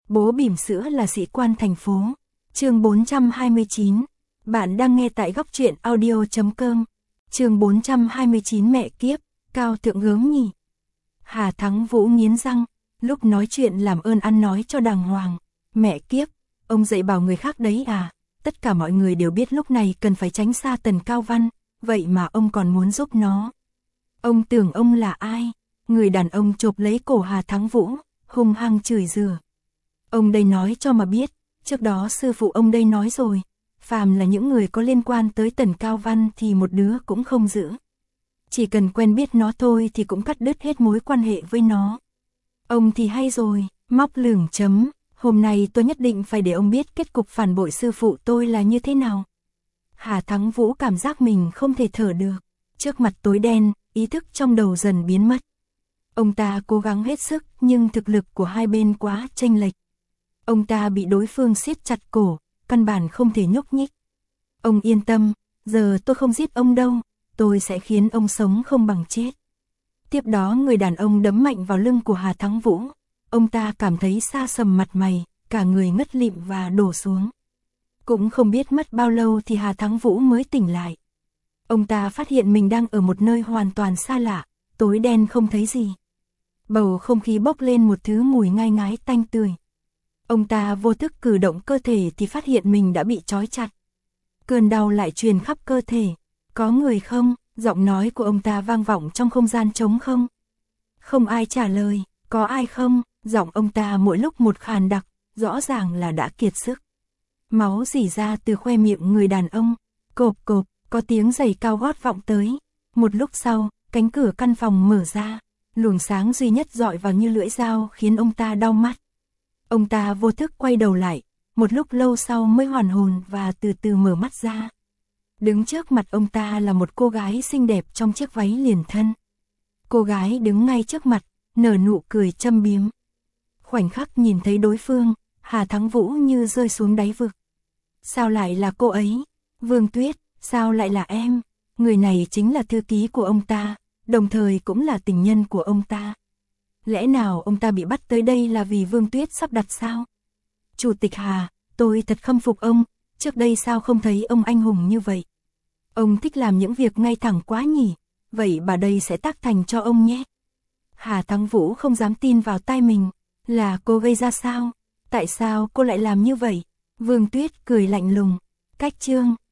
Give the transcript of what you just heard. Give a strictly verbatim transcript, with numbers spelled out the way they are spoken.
Bố bỉm sữa là sĩ quan thành phố. Chương bốn trăm hai mươi chín. Bạn đang nghe tại góc truyện audio chấm com. Chương bốn trăm hai mươi chín mẹ kiếp, cao thượng gớm nhỉ. Hà Thắng Vũ nghiến răng, lúc nói chuyện làm ơn ăn nói cho đàng hoàng. Mẹ kiếp, ông dạy bảo người khác đấy à? Tất cả mọi người đều biết lúc này cần phải tránh xa Tần Cao Văn, vậy mà ông còn muốn giúp nó. Ông tưởng ông là ai? Người đàn ông chộp lấy cổ Hà Thắng Vũ, hung hăng chửi rủa. Ông đây nói cho mà biết, trước đó sư phụ ông đây nói rồi, phàm là những người có liên quan tới Tần Cao Văn thì một đứa cũng không giữ. Chỉ cần quen biết nó thôi thì cũng cắt đứt hết mối quan hệ với nó. Ông thì hay rồi, móc lửng chấm, hôm nay tôi nhất định phải để ông biết kết cục phản bội sư phụ tôi là như thế nào. Hà Thắng Vũ cảm giác mình không thể thở được, trước mặt tối đen, ý thức trong đầu dần biến mất. Ông ta cố gắng hết sức nhưng thực lực của hai bên quá chênh lệch. Ông ta bị đối phương siết chặt cổ, căn bản không thể nhúc nhích. Ông yên tâm, giờ tôi không giết ông đâu, tôi sẽ khiến ông sống không bằng chết. Tiếp đó người đàn ông đấm mạnh vào lưng của Hà Thắng Vũ. Ông ta cảm thấy sa sầm mặt mày, cả người ngất lịm và đổ xuống. Cũng không biết mất bao lâu thì Hà Thắng Vũ mới tỉnh lại. Ông ta phát hiện mình đang ở một nơi hoàn toàn xa lạ, tối đen không thấy gì. Bầu không khí bốc lên một thứ mùi ngai ngái tanh tươi. Ông ta vô thức cử động cơ thể thì phát hiện mình đã bị trói chặt. Cơn đau lại truyền khắp cơ thể. Có người không? Giọng nói của ông ta vang vọng trong không gian trống không. Không ai trả lời. Có ai không? Giọng ông ta mỗi lúc một khàn đặc, rõ ràng là đã kiệt sức. Máu rỉ ra từ khoe miệng người đàn ông. Cộp cộp, có tiếng giày cao gót vọng tới. Một lúc sau, cánh cửa căn phòng mở ra. Luồng sáng duy nhất dọi vào như lưỡi dao khiến ông ta đau mắt. Ông ta vô thức quay đầu lại, một lúc lâu sau mới hoàn hồn và từ từ mở mắt ra. Đứng trước mặt ông ta là một cô gái xinh đẹp trong chiếc váy liền thân. Cô gái đứng ngay trước mặt, nở nụ cười châm biếm. Khoảnh khắc nhìn thấy đối phương, Hà Thắng Vũ như rơi xuống đáy vực. Sao lại là cô ấy? Vương Tuyết, sao lại là em? Người này chính là thư ký của ông ta, đồng thời cũng là tình nhân của ông ta. Lẽ nào ông ta bị bắt tới đây là vì Vương Tuyết sắp đặt sao? Chủ tịch Hà, tôi thật khâm phục ông, trước đây sao không thấy ông anh hùng như vậy? Ông thích làm những việc ngay thẳng quá nhỉ, vậy bà đây sẽ tác thành cho ông nhé. Hà Thắng Vũ không dám tin vào tai mình, là cô gây ra sao? Tại sao cô lại làm như vậy? Vương Tuyết cười lạnh lùng, cách chương.